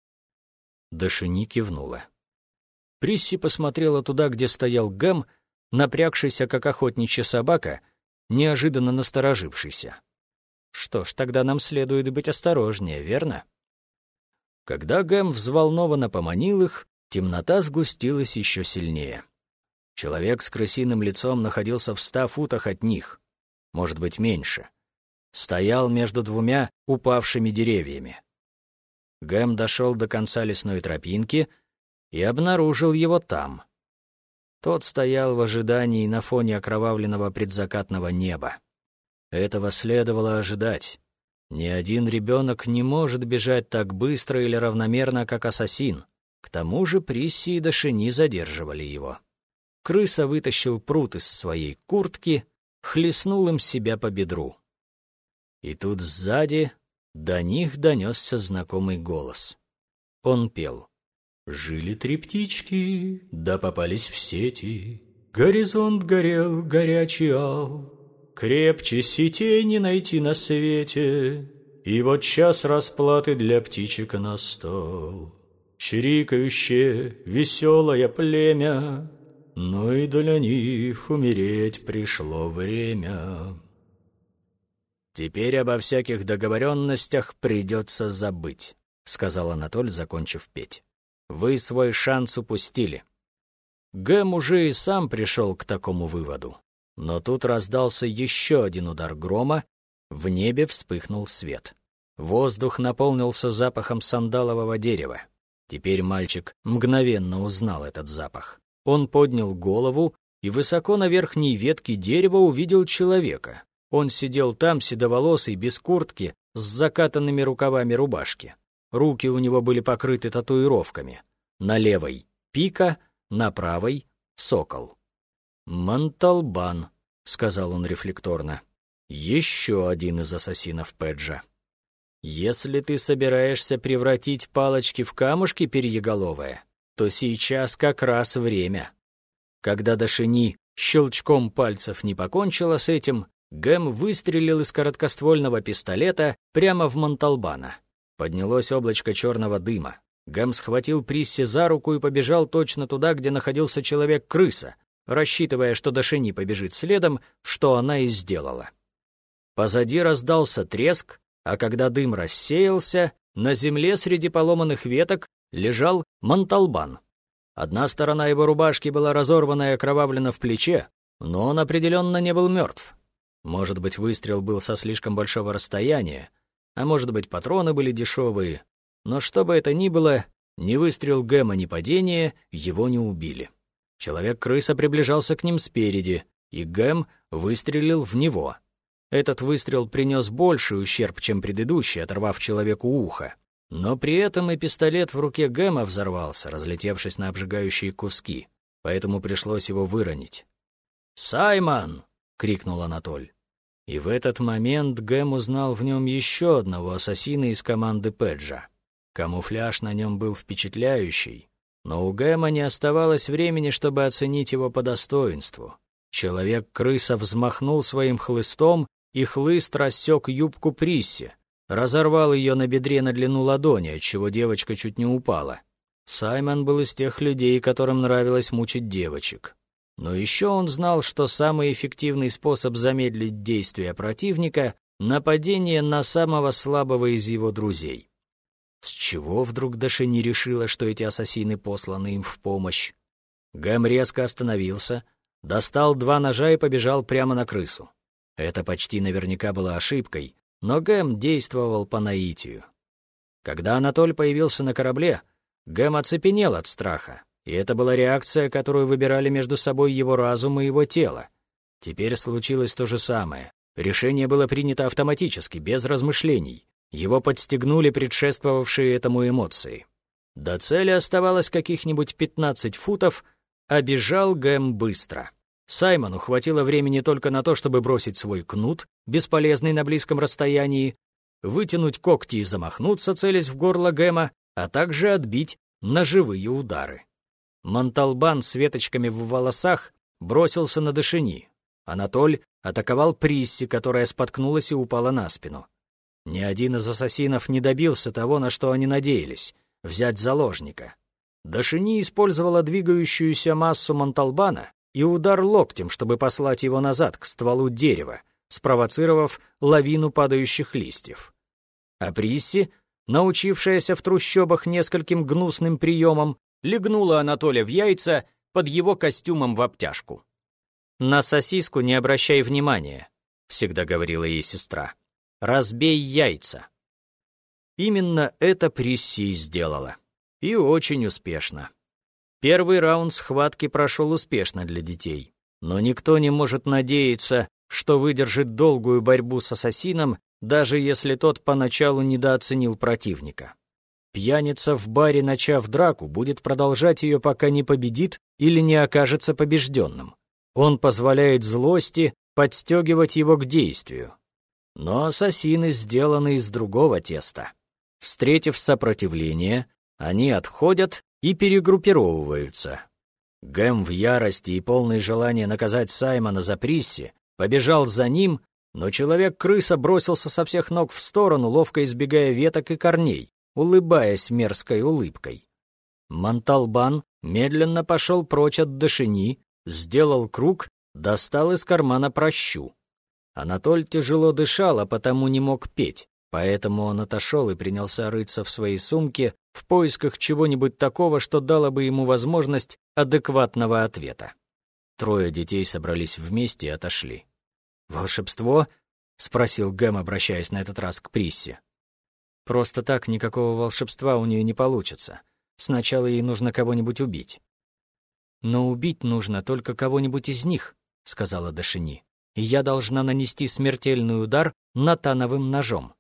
Дашини кивнула. Присси посмотрела туда, где стоял Гэм, напрягшийся, как охотничья собака, неожиданно насторожившийся. «Что ж, тогда нам следует быть осторожнее, верно?» Когда Гэм взволнованно поманил их, темнота сгустилась еще сильнее. Человек с крысиным лицом находился в 100 футах от них, может быть, меньше. Стоял между двумя упавшими деревьями. Гэм дошел до конца лесной тропинки и обнаружил его там. Тот стоял в ожидании на фоне окровавленного предзакатного неба. Этого следовало ожидать. Ни один ребенок не может бежать так быстро или равномерно, как ассасин. К тому же Присси и Дашини задерживали его. Крыса вытащил прут из своей куртки, хлестнул им себя по бедру. И тут сзади до них донесся знакомый голос. Он пел. «Жили 3 птички, да попались в сети. Горизонт горел, горячий ал. Крепче сетей не найти на свете. И вот час расплаты для птичек настал. Чирикающее, веселое племя, но и для них умереть пришло время. Теперь обо всяких договоренностях придется забыть», — сказал Анатоль, закончив петь. «Вы свой шанс упустили». Гэм уже и сам пришел к такому выводу. Но тут раздался еще один удар грома, в небе вспыхнул свет. Воздух наполнился запахом сандалового дерева. Теперь мальчик мгновенно узнал этот запах. Он поднял голову и высоко на верхней ветке дерева увидел человека. Он сидел там, седоволосый, без куртки, с закатанными рукавами рубашки. Руки у него были покрыты татуировками. На левой — пика, на правой — сокол. «Монталбан», — сказал он рефлекторно. «Еще один из ассасинов Педжа. Если ты собираешься превратить палочки в камушки, перьеголовые, то сейчас как раз время». Когда Дашини щелчком пальцев не покончила с этим, Гэм выстрелил из короткоствольного пистолета прямо в Монталбана. Поднялось облачко черного дыма. Гэм схватил Присси за руку и побежал точно туда, где находился человек-крыса, рассчитывая, что Дашини побежит следом, что она и сделала. Позади раздался треск, а когда дым рассеялся, на земле среди поломанных веток лежал Монталбан. Одна сторона его рубашки была разорвана и окровавлена в плече, но он определенно не был мертв. Может быть, выстрел был со слишком большого расстояния, а может быть, патроны были дешевые, но что бы это ни было, ни выстрел Гэма, ни падение его не убили. Человек-крыса приближался к ним спереди, и Гэм выстрелил в него. Этот выстрел принес больший ущерб, чем предыдущий, оторвав человеку ухо. Но при этом и пистолет в руке Гэма взорвался, разлетевшись на обжигающие куски, поэтому пришлось его выронить. «Саймон!» — крикнул Анатоль. И в этот момент Гэм узнал в нем еще одного ассасина из команды Педжа. Камуфляж на нем был впечатляющий, но у Гэма не оставалось времени, чтобы оценить его по достоинству. Человек-крыса взмахнул своим хлыстом, и хлыст рассек юбку Присси, разорвал ее на бедре на длину ладони, отчего девочка чуть не упала. Саймон был из тех людей, которым нравилось мучить девочек. Но еще он знал, что самый эффективный способ замедлить действия противника — нападение на самого слабого из его друзей. С чего вдруг Дашини решила, что эти ассасины посланы им в помощь? Гэм резко остановился, достал 2 ножа и побежал прямо на крысу. Это почти наверняка была ошибкой, но Гэм действовал по наитию. Когда Анатоль появился на корабле, Гэм оцепенел от страха, и это была реакция, которую выбирали между собой его разум и его тело. Теперь случилось то же самое. Решение было принято автоматически, без размышлений. Его подстегнули предшествовавшие этому эмоции. До цели оставалось каких-нибудь 15 футов, а бежал Гэм быстро. Саймону хватило времени только на то, чтобы бросить свой кнут, бесполезный на близком расстоянии, вытянуть когти и замахнуться, целясь в горло Гэма, а также отбить ножевые удары. Монталбан с веточками в волосах бросился на Дашини. Анатоль атаковал Присси, которая споткнулась и упала на спину. Ни один из ассасинов не добился того, на что они надеялись — взять заложника. Дашини использовала двигающуюся массу Монталбана и удар локтем, чтобы послать его назад к стволу дерева, спровоцировав лавину падающих листьев. А Присси, научившаяся в трущобах нескольким гнусным приемам, легнула Анатоля в яйца под его костюмом в обтяжку. «На сосиску не обращай внимания», — всегда говорила ей сестра. «Разбей яйца». Именно это Присси сделала. И очень успешно. Первый раунд схватки прошел успешно для детей, но никто не может надеяться, что выдержит долгую борьбу с ассасином, даже если тот поначалу недооценил противника. Пьяница в баре, начав драку, будет продолжать ее, пока не победит или не окажется побежденным. Он позволяет злости подстегивать его к действию. Но ассасины сделаны из другого теста. Встретив сопротивление, они отходят и перегруппировываются. Гэм в ярости и полный желания наказать Саймона за Присси побежал за ним, но человек-крыса бросился со всех ног в сторону, ловко избегая веток и корней, улыбаясь мерзкой улыбкой. Монталбан медленно пошел прочь от Дашини, сделал круг, достал из кармана пращу. Анатоль тяжело дышал, а потому не мог петь, поэтому он отошел и принялся рыться в своей сумке в поисках чего-нибудь такого, что дало бы ему возможность адекватного ответа. 3 детей собрались вместе и отошли. «Волшебство?» — спросил Гэм, обращаясь на этот раз к Присси. Просто так никакого волшебства у нее не получится. Сначала ей нужно кого-нибудь убить. «Но убить нужно только кого-нибудь из них», — сказала Дашини. «И я должна нанести смертельный удар натановым ножом».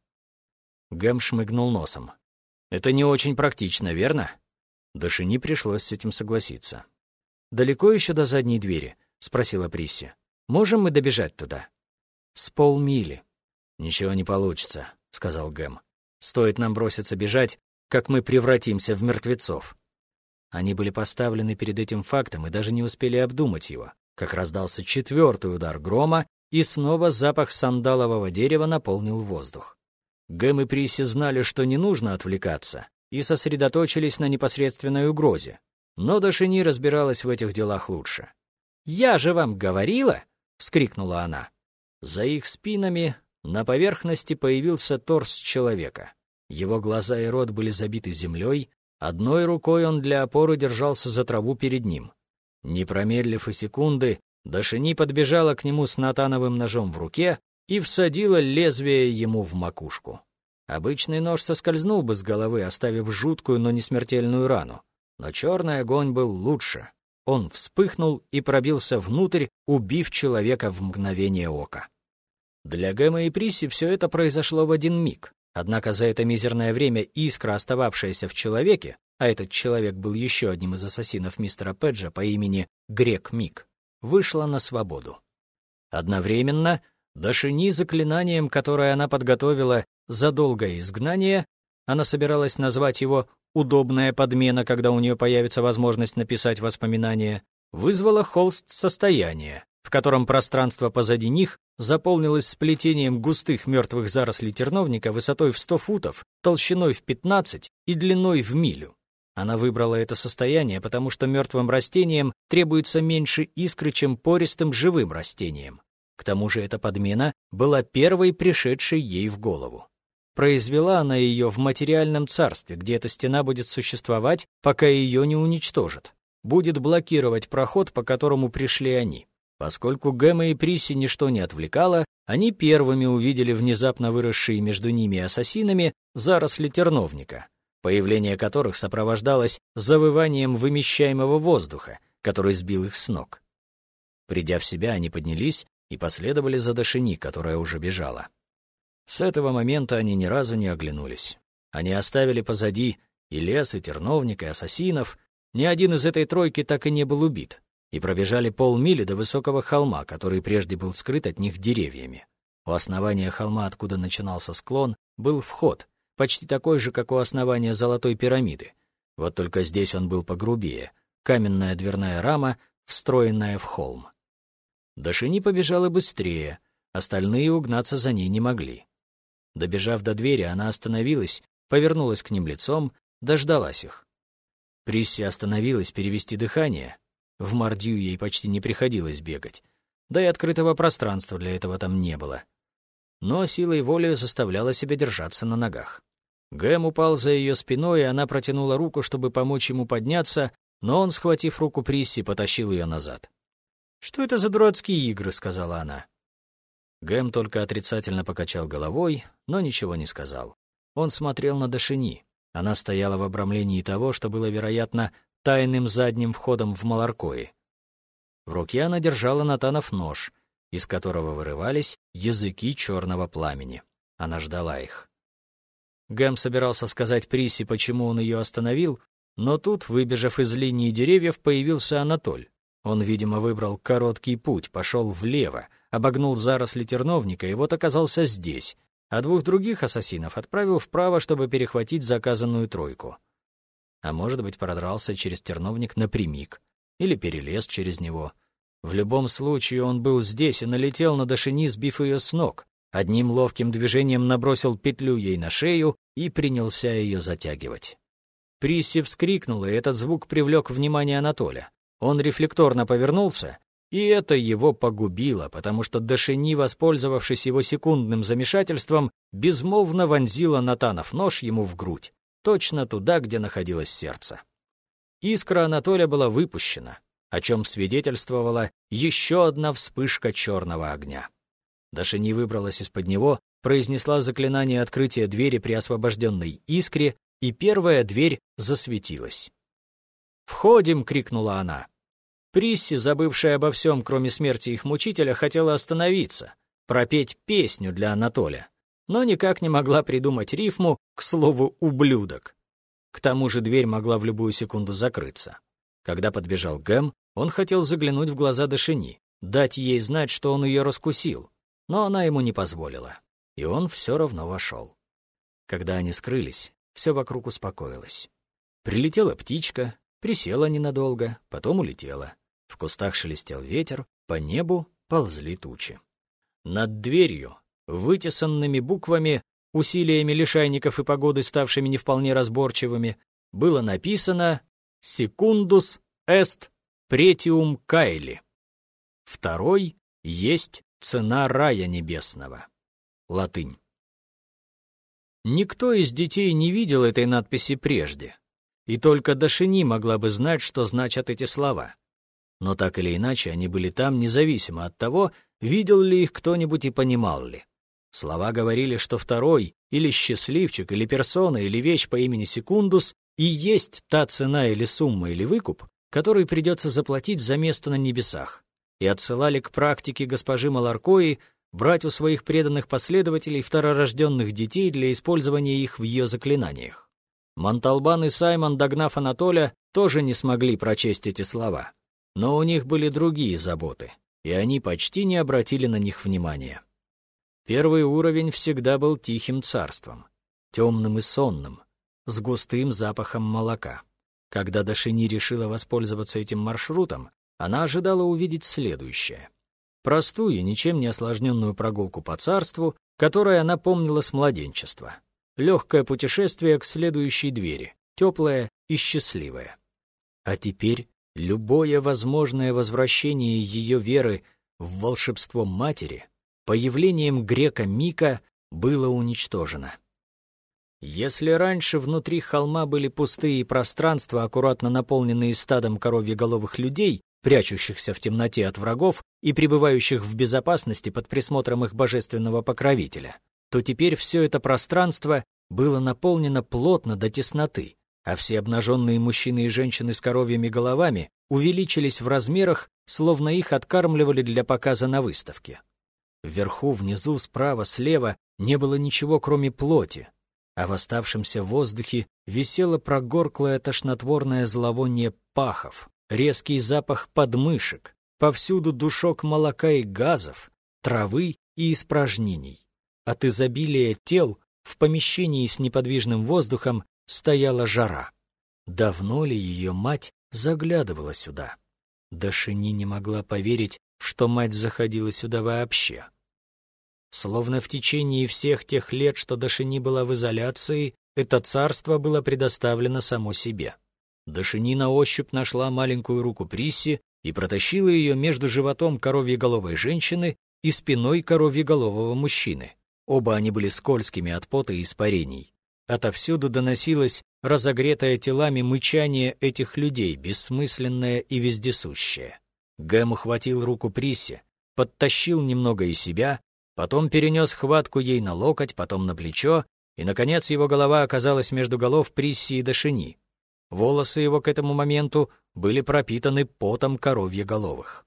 Гэм шмыгнул носом. «Это не очень практично, верно?» Дашини пришлось с этим согласиться. «Далеко еще до задней двери?» — спросила Присси. «Можем мы добежать туда?» «С полмили». «Ничего не получится», — сказал Гэм. «Стоит нам броситься бежать, как мы превратимся в мертвецов». Они были поставлены перед этим фактом и даже не успели обдумать его, как раздался 4-й удар грома, и снова запах сандалового дерева наполнил воздух. Гэм и Присси знали, что не нужно отвлекаться, и сосредоточились на непосредственной угрозе. Но Дашини разбиралась в этих делах лучше. «Я же вам говорила!» — вскрикнула она. За их спинами на поверхности появился торс человека. Его глаза и рот были забиты землей, одной рукой он для опоры держался за траву перед ним. Не промедлив и секунды, Дашини подбежала к нему с натановым ножом в руке и всадила лезвие ему в макушку. Обычный нож соскользнул бы с головы, оставив жуткую, но не смертельную рану. Но черный огонь был лучше. Он вспыхнул и пробился внутрь, убив человека в мгновение ока. Для Гэма и Присси все это произошло в один миг. Однако за это мизерное время искра, остававшаяся в человеке, а этот человек был еще одним из ассасинов мистера Педжа по имени Грек Мик, вышла на свободу. Одновременно Дашини заклинанием, которое она подготовила за долгое изгнание, она собиралась назвать его «удобная подмена», когда у нее появится возможность написать воспоминания, вызвала холст состояния, в котором пространство позади них заполнилось сплетением густых мертвых зарослей терновника высотой в 100 футов, толщиной в 15 и длиной в милю. Она выбрала это состояние, потому что мертвым растениям требуется меньше искры, чем пористым живым растениям. К тому же эта подмена была первой пришедшей ей в голову. Произвела она ее в материальном царстве, где эта стена будет существовать, пока ее не уничтожат. Будет блокировать проход, по которому пришли они. Поскольку Гэма и Присси ничто не отвлекало, они первыми увидели внезапно выросшие между ними и ассасинами заросли терновника, появление которых сопровождалось завыванием вымещаемого воздуха, который сбил их с ног. Придя в себя, они поднялись и последовали за Дашини, которая уже бежала. С этого момента они ни разу не оглянулись. Они оставили позади и лес, и терновник, и ассасинов. Ни один из этой тройки так и не был убит. И пробежали полмили до высокого холма, который прежде был скрыт от них деревьями. У основания холма, откуда начинался склон, был вход, почти такой же, как у основания Золотой пирамиды. Вот только здесь он был погрубее, каменная дверная рама, встроенная в холм. Дашини побежала быстрее, остальные угнаться за ней не могли. Добежав до двери, она остановилась, повернулась к ним лицом, дождалась их. Присси остановилась перевести дыхание. В Мардью ей почти не приходилось бегать, да и открытого пространства для этого там не было. Но силой воли заставляла себя держаться на ногах. Гэм упал за ее спиной, и она протянула руку, чтобы помочь ему подняться, но он, схватив руку Присси, потащил ее назад. «Что это за дурацкие игры?» — сказала она. Гэм только отрицательно покачал головой, но ничего не сказал. Он смотрел на Дашини. Она стояла в обрамлении того, что было, вероятно, тайным задним входом в Маларкои. В руке она держала Натанов нож, из которого вырывались языки черного пламени. Она ждала их. Гэм собирался сказать Присси, почему он ее остановил, но тут, выбежав из линии деревьев, появился Анатоль. Он, видимо, выбрал короткий путь, пошел влево, обогнул заросли терновника и вот оказался здесь, а 2 других ассасинов отправил вправо, чтобы перехватить заказанную тройку. А может быть, продрался через терновник напрямик или перелез через него. В любом случае он был здесь и налетел на Дашини, сбив ее с ног. Одним ловким движением набросил петлю ей на шею и принялся ее затягивать. Присси вскрикнула, и этот звук привлек внимание Анатоля. Он рефлекторно повернулся, и это его погубило, потому что Дашини, воспользовавшись его секундным замешательством, безмолвно вонзила Натанов нож ему в грудь, точно туда, где находилось сердце. Искра Анатоля была выпущена, о чем свидетельствовала еще одна вспышка черного огня. Дашини выбралась из-под него, произнесла заклинание открытия двери при освобожденной искре, и первая дверь засветилась. «Входим!» — крикнула она. Присси, забывшая обо всем, кроме смерти их мучителя, хотела остановиться, пропеть песню для Анатоля, но никак не могла придумать рифму к слову «ублюдок». К тому же дверь могла в любую секунду закрыться. Когда подбежал Гэм, он хотел заглянуть в глаза Дашени, дать ей знать, что он ее раскусил, но она ему не позволила, и он все равно вошел. Когда они скрылись, все вокруг успокоилось. Прилетела птичка, присела ненадолго, потом улетела. В кустах шелестел ветер, по небу ползли тучи. Над дверью, вытесанными буквами, усилиями лишайников и погоды, ставшими не вполне разборчивыми, было написано «Secundus est pretium caeli». Второй есть цена рая небесного. Латынь. Никто из детей не видел этой надписи прежде, и только Дашени могла бы знать, что значат эти слова. Но так или иначе они были там, независимо от того, видел ли их кто-нибудь и понимал ли. Слова говорили, что второй, или счастливчик, или персона, или вещь по имени Секундус и есть та цена или сумма или выкуп, который придется заплатить за место на небесах, и отсылали к практике госпожи Маларкои брать у своих преданных последователей второрожденных детей для использования их в ее заклинаниях. Монталбан и Саймон, догнав Анатоля, тоже не смогли прочесть эти слова, но у них были другие заботы, и они почти не обратили на них внимания. Первый уровень всегда был тихим царством, темным и сонным, с густым запахом молока. Когда Дашени решила воспользоваться этим маршрутом, она ожидала увидеть следующее. Простую, ничем не осложненную прогулку по царству, которую она помнила с младенчества. Легкое путешествие к следующей двери, теплое и счастливое. А теперь любое возможное возвращение ее веры в волшебство матери появлением грека Мика было уничтожено. Если раньше внутри холма были пустые пространства, аккуратно наполненные стадом коровьеголовых людей, прячущихся в темноте от врагов и пребывающих в безопасности под присмотром их божественного покровителя, то теперь все это пространство было наполнено плотно до тесноты, а все обнаженные мужчины и женщины с коровьими головами увеличились в размерах, словно их откармливали для показа на выставке. Вверху, внизу, справа, слева не было ничего, кроме плоти, а в оставшемся воздухе висело прогорклое тошнотворное зловоние пахов, резкий запах подмышек, повсюду душок молока и газов, травы и испражнений. От изобилия тел в помещении с неподвижным воздухом стояла жара. Давно ли ее мать заглядывала сюда? Дашени не могла поверить, что мать заходила сюда вообще. Словно в течение всех тех лет, что Дашени была в изоляции, это царство было предоставлено само себе. Дашени на ощупь нашла маленькую руку Присси и протащила ее между животом коровьеголовой женщины и спиной коровьеголового мужчины. Оба они были скользкими от пота и испарений. Отовсюду доносилось разогретое телами мычание этих людей, бессмысленное и вездесущее. Гэм ухватил руку Присси, подтащил немного и себя, потом перенес хватку ей на локоть, потом на плечо, и, наконец, его голова оказалась между голов Присси и Дашени. Волосы его к этому моменту были пропитаны потом коровьеголовых.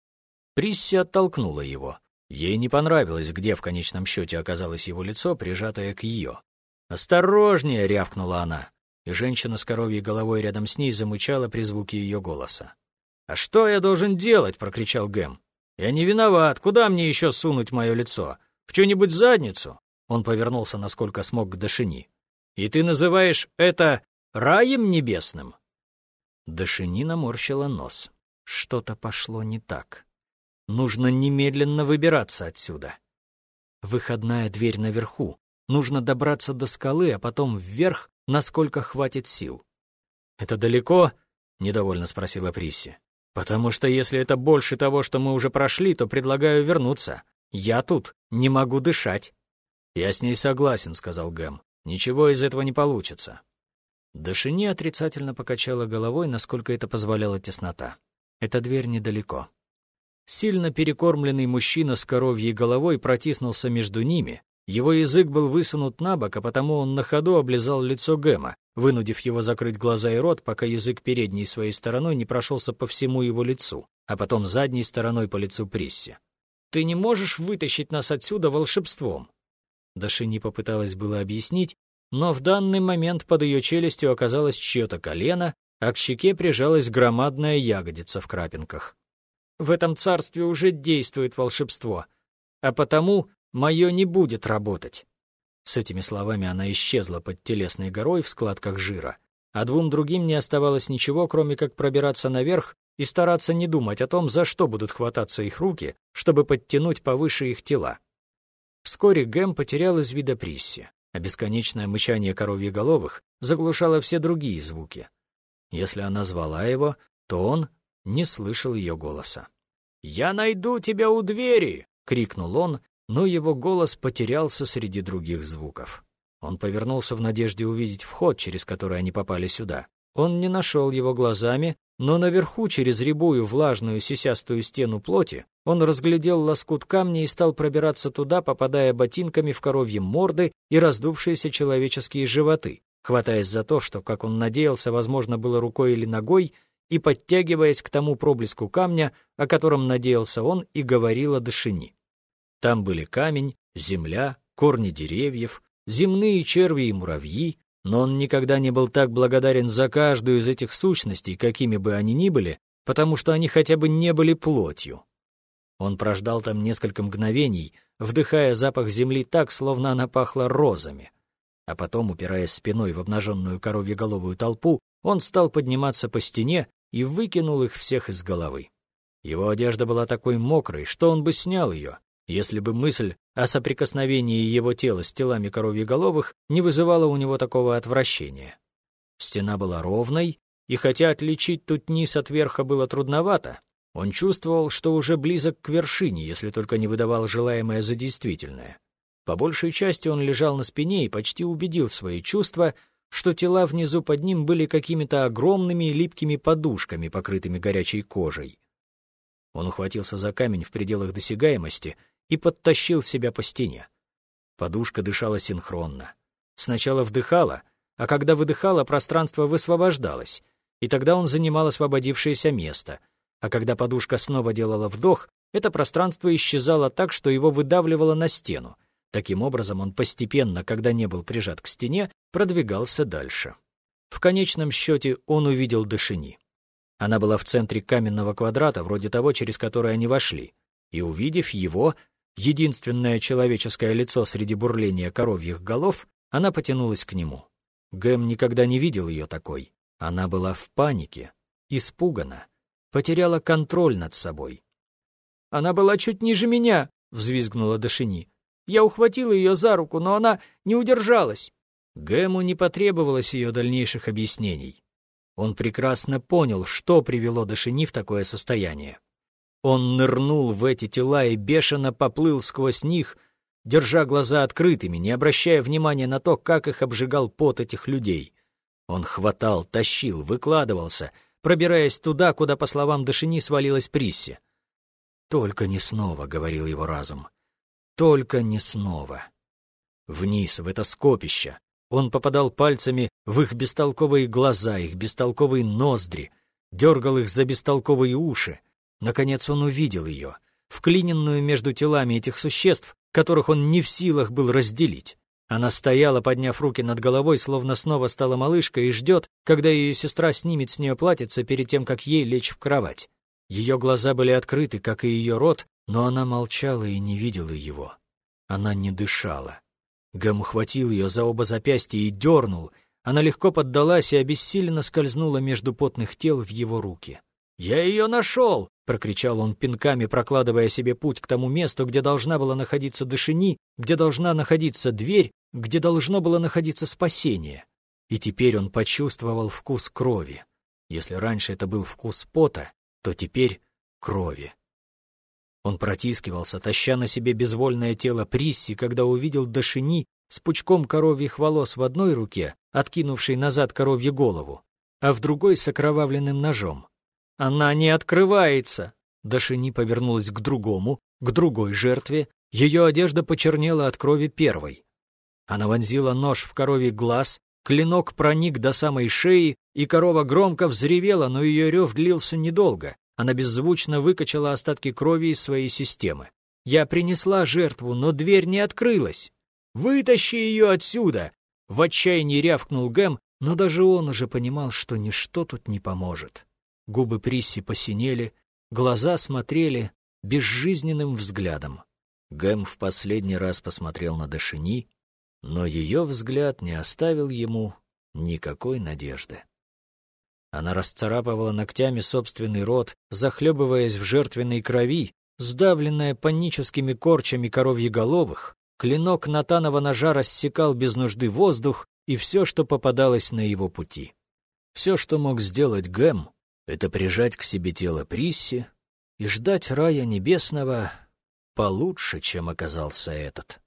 Присси оттолкнула его. Ей не понравилось, где в конечном счете оказалось его лицо, прижатое к ее. «Осторожнее!» — рявкнула она, и женщина с коровьей головой рядом с ней замычала при звуке ее голоса. «А что я должен делать?» — прокричал Гэм. «Я не виноват. Куда мне еще сунуть мое лицо? В чью-нибудь задницу?» Он повернулся, насколько смог, к Дашени. «И ты называешь это раем небесным?» Дашени наморщила нос. Что-то пошло не так. Нужно немедленно выбираться отсюда. Выходная дверь наверху. Нужно добраться до скалы, а потом вверх, насколько хватит сил. «Это далеко?» — недовольно спросила Присси. «Потому что если это больше того, что мы уже прошли, то предлагаю вернуться. Я тут не могу дышать». «Я с ней согласен», — сказал Гэм. «Ничего из этого не получится». Дашени отрицательно покачала головой, насколько это позволяла теснота. «Эта дверь недалеко». Сильно перекормленный мужчина с коровьей головой протиснулся между ними, Его язык был высунут на бок, а потому он на ходу облизал лицо Гэма, вынудив его закрыть глаза и рот, пока язык передней своей стороной не прошелся по всему его лицу, а потом задней стороной по лицу Присси. «Ты не можешь вытащить нас отсюда волшебством!» Дашини попыталась было объяснить, но в данный момент под ее челюстью оказалось чье-то колено, а к щеке прижалась громадная ягодица в крапинках. «В этом царстве уже действует волшебство, а потому мое не будет работать». С этими словами она исчезла под телесной горой в складках жира, а двум другим не оставалось ничего, кроме как пробираться наверх и стараться не думать о том, за что будут хвататься их руки, чтобы подтянуть повыше их тела. Вскоре Гэм потерял из вида Присси, а бесконечное мычание коровьеголовых заглушало все другие звуки. Если она звала его, то он не слышал ее голоса. «Я найду тебя у двери!» — крикнул он, но его голос потерялся среди других звуков. Он повернулся в надежде увидеть вход, через который они попали сюда. Он не нашел его глазами, но наверху, через рябую, влажную, сисястую стену плоти, он разглядел лоскут камня и стал пробираться туда, попадая ботинками в коровьи морды и раздувшиеся человеческие животы, хватаясь за то, что, как он надеялся, возможно, было рукой или ногой, и подтягиваясь к тому проблеску камня, о котором надеялся он и говорила Дашини. Там были камень, земля, корни деревьев, земные черви и муравьи, но он никогда не был так благодарен за каждую из этих сущностей, какими бы они ни были, потому что они хотя бы не были плотью. Он прождал там несколько мгновений, вдыхая запах земли так, словно она пахла розами. А потом, упираясь спиной в обнаженную коровьеголовую толпу, он стал подниматься по стене и выкинул их всех из головы. Его одежда была такой мокрой, что он бы снял ее, если бы мысль о соприкосновении его тела с телами коровьеголовых не вызывала у него такого отвращения. Стена была ровной, и хотя отличить тут низ от верха было трудновато, он чувствовал, что уже близок к вершине, если только не выдавал желаемое за действительное. По большей части он лежал на спине и почти убедил свои чувства, что тела внизу под ним были какими-то огромными и липкими подушками, покрытыми горячей кожей. Он ухватился за камень в пределах досягаемости и подтащил себя по стене. Подушка дышала синхронно. Сначала вдыхала, а когда выдыхала, пространство высвобождалось, и тогда он занимал освободившееся место, а когда подушка снова делала вдох, это пространство исчезало так, что его выдавливало на стену. Таким образом, он постепенно, когда не был прижат к стене, продвигался дальше. В конечном счете он увидел Дашини. Она была в центре каменного квадрата, вроде того, через который они вошли, и, увидев его, единственное человеческое лицо среди бурления коровьих голов, она потянулась к нему. Гэм никогда не видел ее такой. Она была в панике, испугана, потеряла контроль над собой. «Она была чуть ниже меня», — взвизгнула Дашини. «Я ухватила ее за руку, но она не удержалась». Гэму не потребовалось ее дальнейших объяснений. Он прекрасно понял, что привело Дашини в такое состояние. Он нырнул в эти тела и бешено поплыл сквозь них, держа глаза открытыми, не обращая внимания на то, как их обжигал пот этих людей. Он хватал, тащил, выкладывался, пробираясь туда, куда, по словам Дашини, свалилась Присси. «Только не снова», — говорил его разум. «Только не снова». Вниз, в это скопище. Он попадал пальцами в их бестолковые глаза, их бестолковые ноздри, дергал их за бестолковые уши. Наконец он увидел ее, вклиненную между телами этих существ, которых он не в силах был разделить. Она стояла, подняв руки над головой, словно снова стала малышкой, и ждет, когда ее сестра снимет с нее платьице перед тем, как ей лечь в кровать. Ее глаза были открыты, как и ее рот, но она молчала и не видела его. Она не дышала. Гэм ухватил ее за оба запястья и дернул. Она легко поддалась и обессиленно скользнула между потных тел в его руки. «Я ее нашел!» — прокричал он пинками, прокладывая себе путь к тому месту, где должна была находиться Дашини, где должна находиться дверь, где должно было находиться спасение. И теперь он почувствовал вкус крови. Если раньше это был вкус пота, то теперь крови. Он протискивался, таща на себе безвольное тело Присси, когда увидел Дашини с пучком коровьих волос в одной руке, откинувшей назад коровью голову, а в другой с окровавленным ножом. «Она не открывается!» Дашини повернулась к другому, к другой жертве, Ее одежда почернела от крови первой. Она вонзила нож в коровий глаз, клинок проник до самой шеи, и корова громко взревела, но ее рев длился недолго. Она беззвучно выкачала остатки крови из своей системы. Я принесла жертву, но дверь не открылась. «Вытащи ее отсюда!» В отчаянии рявкнул Гэм, но даже он уже понимал, что ничто тут не поможет. Губы Присси посинели, глаза смотрели безжизненным взглядом. Гэм в последний раз посмотрел на Дашини, но ее взгляд не оставил ему никакой надежды. Она расцарапывала ногтями собственный рот, захлебываясь в жертвенной крови, сдавленная паническими корчами коровьеголовых. Клинок Натанова ножа рассекал без нужды воздух и все, что попадалось на его пути. Все, что мог сделать Гэм, это прижать к себе тело Присси и ждать рая небесного получше, чем оказался этот.